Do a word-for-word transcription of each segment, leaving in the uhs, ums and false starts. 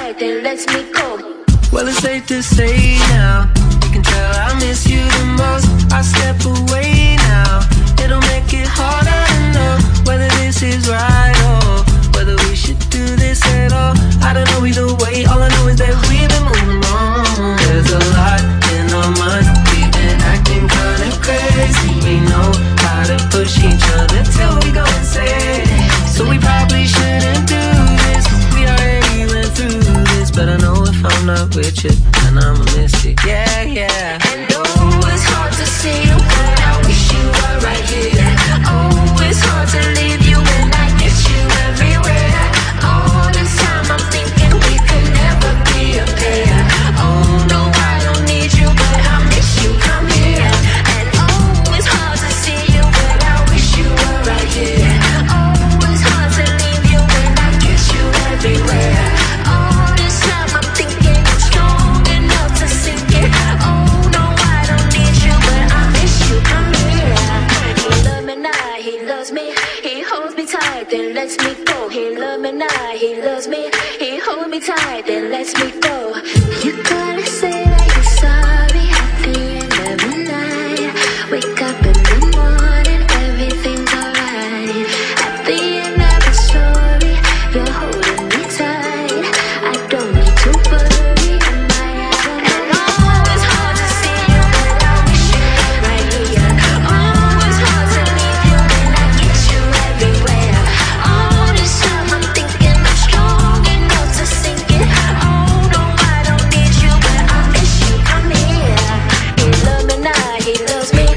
tight, then let me go. Well, it's safe to say now, you can tell I miss you the most. I step away now, it'll make it harder to know whether this is right or whether we should do this at all. I don't know either way, all I know is that we've been moving on. There's a lot in our minds, we've been acting kinda crazy. We know how to push each other till we go insane. So we probably shouldn't do this, we already went through this. But I know if I'm not with you, then I'ma miss you, yeah, yeah. And oh, it's hard to see you, but I wish you were right here. Oh, it's hard to leave you when I miss you everywhere. All this time I'm thinking we could never be a pair. Oh no, I don't need you, but I miss you, come here. And oh, it's hard to see you, but I wish you were right here. Oh, it's hard to leave you when I kiss you everywhere. All this time I'm thinking I'm strong enough to sink it. Oh no, I don't need you, but I miss you, come here. He loves me now, he loves me, he holds me tight, then lets me go. He loves me now, he loves me, he holds me tight, then lets me go. You gotta say that you're sorry at the end of the night. Wake up in the morning, everything's alright. At the end of the story, you're holding me tight. I don't need to worry, am I having a And oh, it's hard to see you, but I wish you were right here. Oh, it's hard to leave you when I get you everywhere. All this time I'm thinking I'm strong enough to sink it. Oh no, I don't need you, but I miss you, come here. He loves me now, he loves me.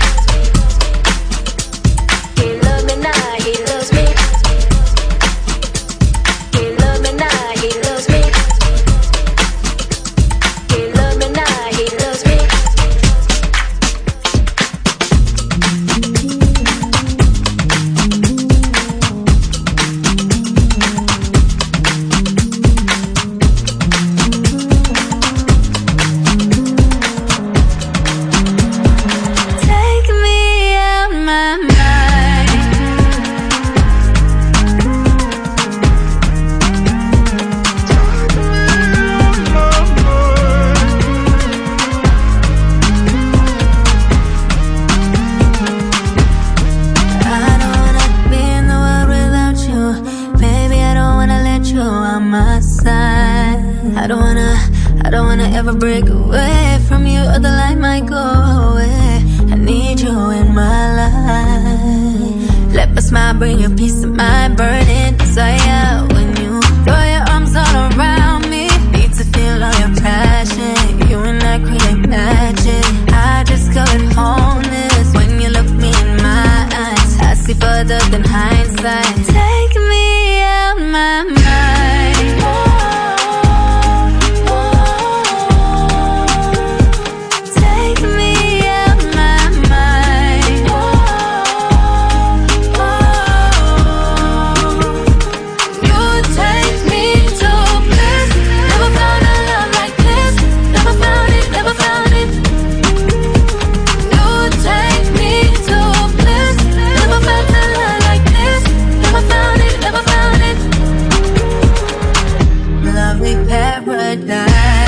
He loves me now, he loves me. He loves me now, he loves me. He loves me now, he loves me. Take me out my mind. I don't wanna be in the world without you. Baby, I don't wanna let you on my side. I don't wanna, I don't wanna ever break away from you, or the light might go away. I need you in my life. Let my smile bring you peace of mind, burning desire. When you throw your arms all around me, need to feel all your passion. You and I create magic. I discovered wholeness when you look me in my eyes. I see further than hindsight. Take me out my mind. Take me out my mind. You take me to bliss. Never found a love like this. Never found it, never found it. You take me to bliss. Never felt a love like this. Never found it, never found it. Lovely paradise.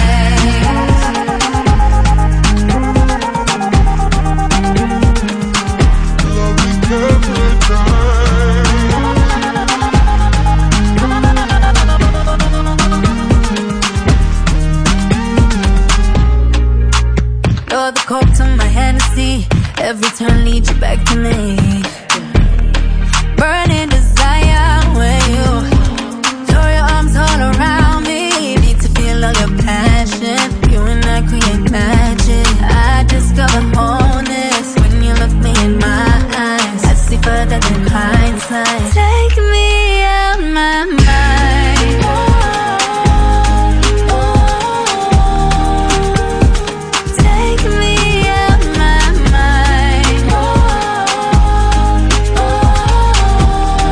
You're the coke to my Hennessy. Every turn leads you back to me. Burning desire when you throw your arms all around me. Need to feel all your passion. You and I create magic. I discover wholeness when you look me in my eyes. I see further than hindsight. Take me out my mind. Take me out my mind.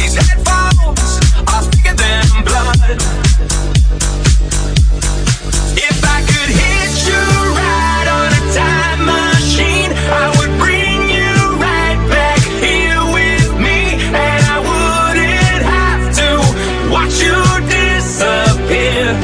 These headphones are thicker than blood. If I could hit you right on a time machine, I would bring you right back here with me, and I wouldn't have to watch you disappear.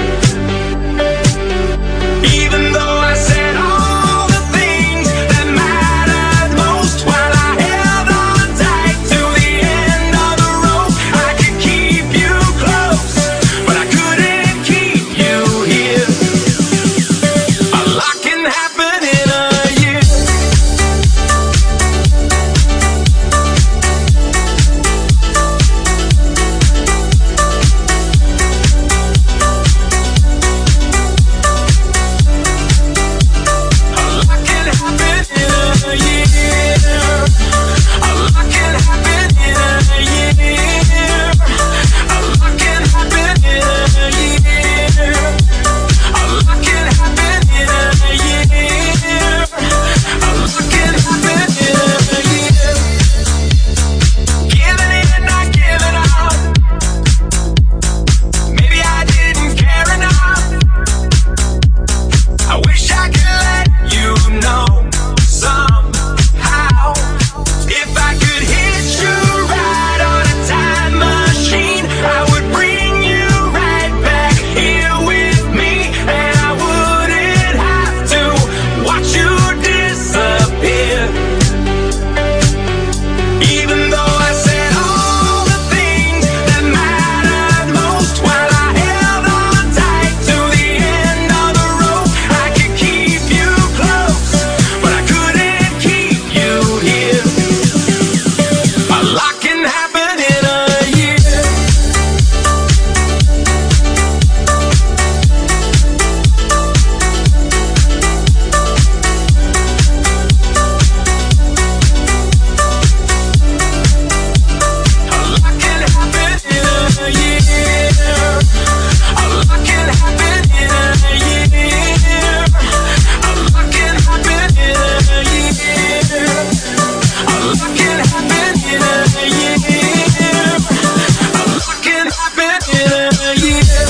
Even though I said all the things that mattered most while I held on tight to the end of the rope, I could keep you close, but I couldn't keep you here. A lot can happen in a year. A lot can happen in a year. A lot can happen in a year. A lot can happen in a year. A lot can happen in a year. A lot can happen in a year. Giving in, not giving up. Maybe I didn't care enough. I wish I could let you know somehow. If I could hit you right on a time machine, I would bring you right back here with me, and I wouldn't have to watch you disappear. Even though I said all the things that mattered most while I held on tight to the end of the rope, I could keep you close, but I couldn't keep you here. A lot can happen in a year. A lot can happen in a year. A lot can happen in a year. A lot can happen in a year. A lot can happen in a year. A lot can happen in a year.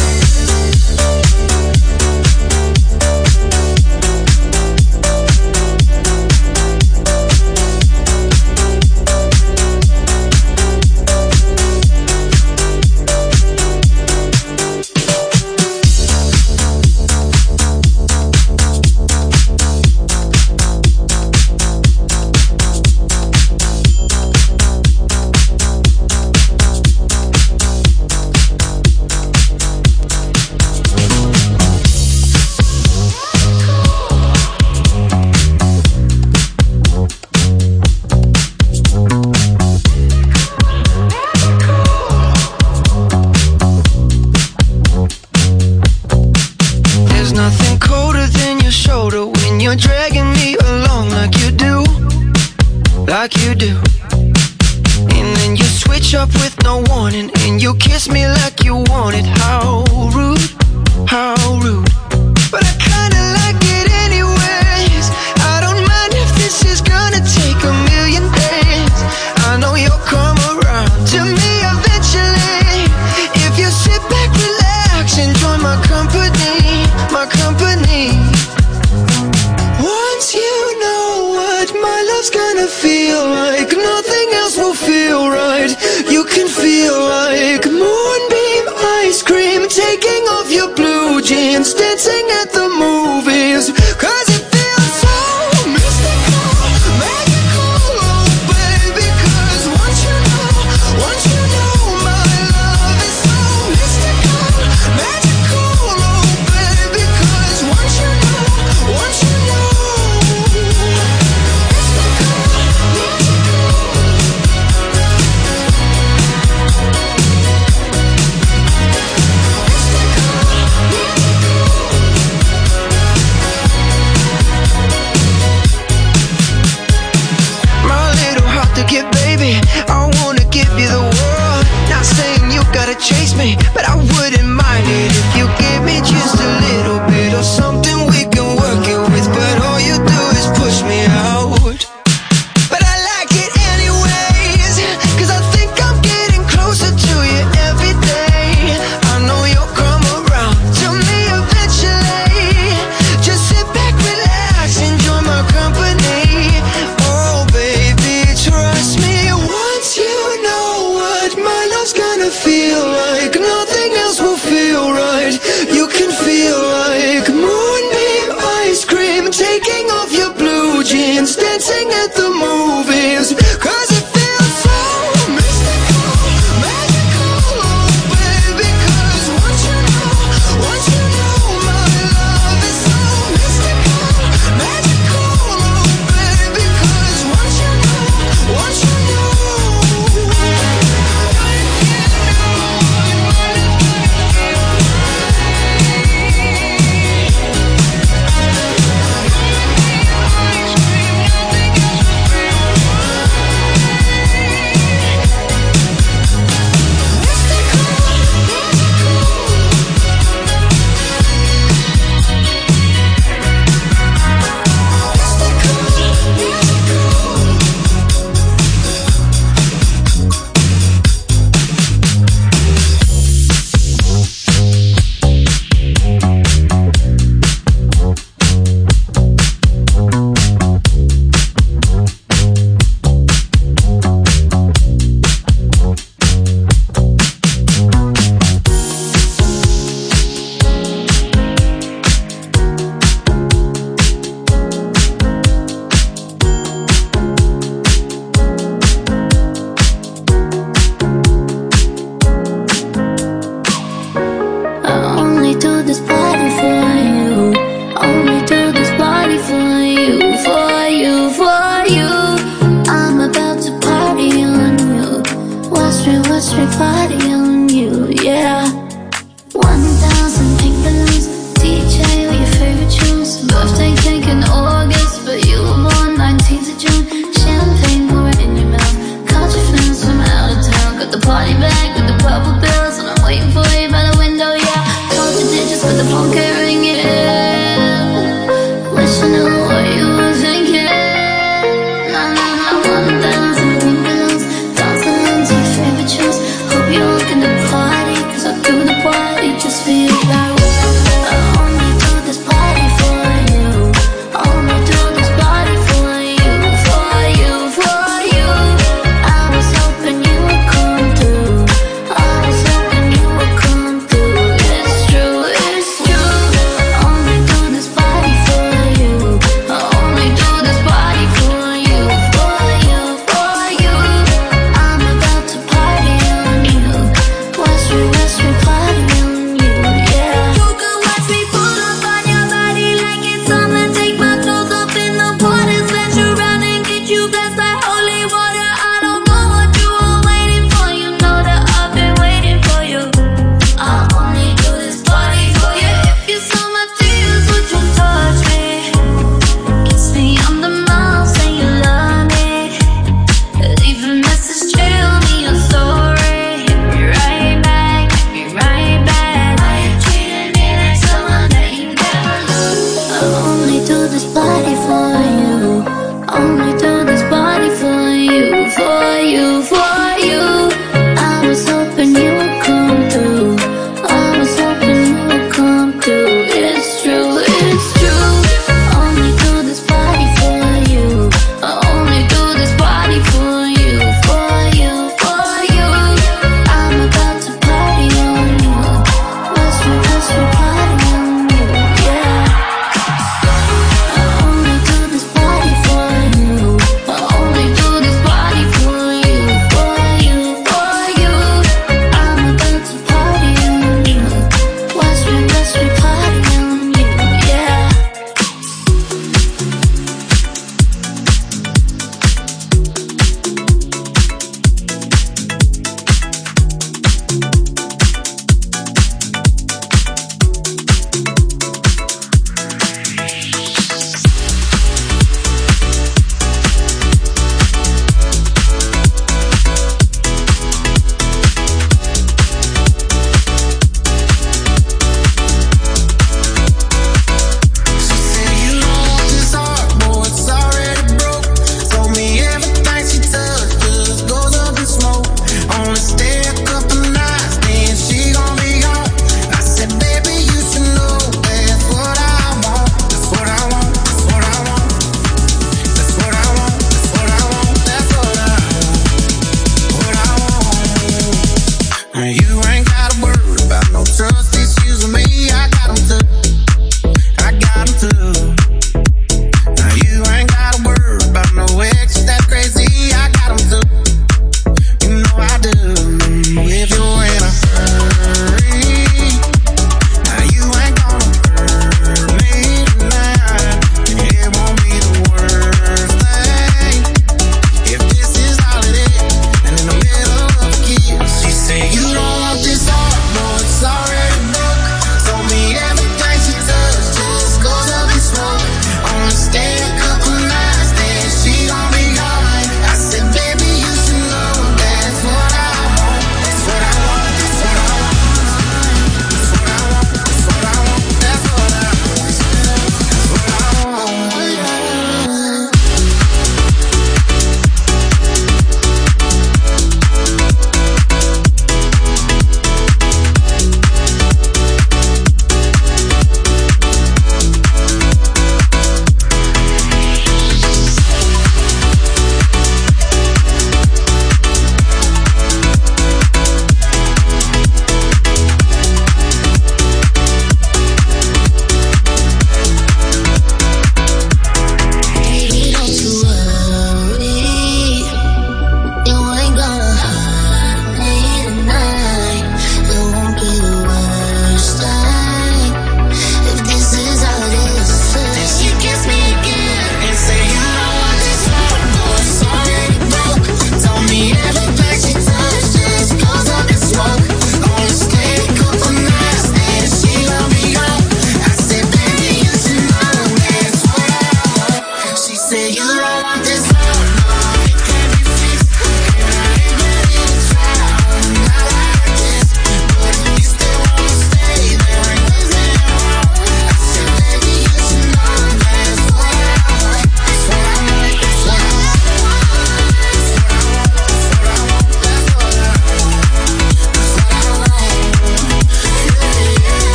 There's nothing colder than your shoulder when you're dragging me along like you do, like you do. And then you switch up with no warning, and you kiss me like you want it. How rude, how rude. But I kinda like it anyways. I don't mind if this is gonna take a million days. I know you'll come around to me eventually. If you sit back, relax, enjoy my company, my company. Once you know what my love's gonna feel like, nothing else will feel right. You can feel like moonbeam ice cream, taking off your blue jeans, dancing at the movies. Cause it feels so mystical, magical, oh baby. Cause once you know, once you know my love is so mystical, magical, oh baby. Cause once you know, once you know, chase me, but I wouldn't mind it if you gave me just a little bit of something we can work it with. But all you do is push me out. But I like it anyways, cause I think I'm getting closer party on you, yeah. One thousand pink balloons, D J with your favorite tunes. Birthday cake in August, but you were born nineteenth of June. Champagne pouring in your mouth, caught your friends from out of town. Got the party bag with the purple bills, and I'm waiting for you by the window, yeah. Called your digits, but the phone can't ring it. Wish I knew what you were thinking. Nah, nah, nah, one thousand pink balloons, dancing into your favorite tunes. Hope you're gonna party, cause I do the party just for you. Like, I only do this party for you. Only do this party for you, for you, for you. I was hoping you would come through. I was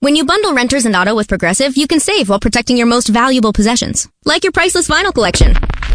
When you bundle renters and auto with Progressive, you can save while protecting your most valuable possessions, like your priceless vinyl collection.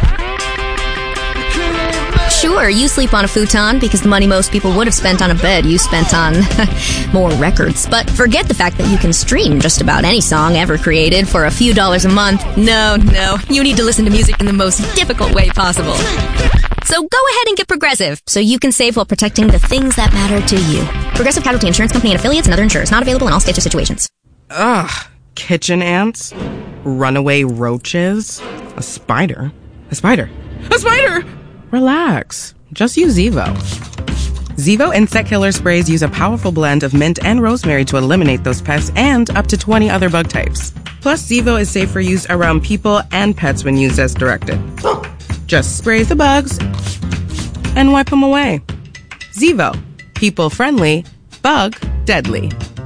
Sure, you sleep on a futon because the money most people would have spent on a bed you spent on more records. But forget the fact that you can stream just about any song ever created for a few dollars a month. No, no, you need to listen to music in the most difficult way possible. So go ahead and get Progressive so you can save while protecting the things that matter to you. Progressive Casualty Insurance Company and affiliates and other insurers. Not available in all states or situations. Ugh. Kitchen ants? Runaway roaches? A spider? A spider? A spider! Relax. Just use Zevo. Zevo insect killer sprays use a powerful blend of mint and rosemary to eliminate those pests and up to twenty other bug types. Plus, Zevo is safe for use around people and pets when used as directed. Just spray the bugs and wipe them away. Zevo. People friendly, bug deadly.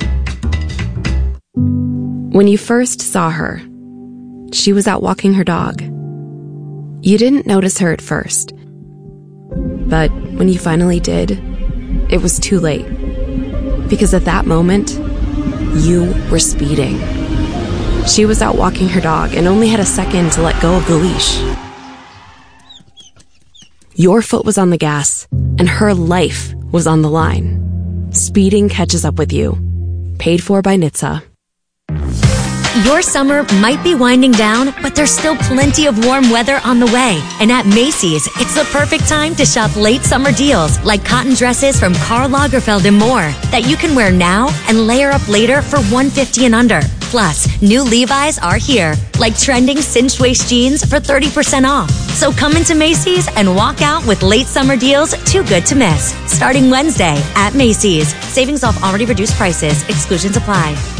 When you first saw her, she was out walking her dog. You didn't notice her at first. But when you finally did, it was too late. Because at that moment, you were speeding. She was out walking her dog and only had a second to let go of the leash. Your foot was on the gas, and her life was on the line. Speeding catches up with you. Paid for by N H T S A. Your summer might be winding down, but there's still plenty of warm weather on the way. And at Macy's, it's the perfect time to shop late summer deals like cotton dresses from Karl Lagerfeld and more that you can wear now and layer up later for one hundred fifty dollars and under. Plus, new Levi's are here, like trending cinched waist jeans for thirty percent off. So come into Macy's and walk out with late summer deals too good to miss. Starting Wednesday at Macy's. Savings off already reduced prices. Exclusions apply.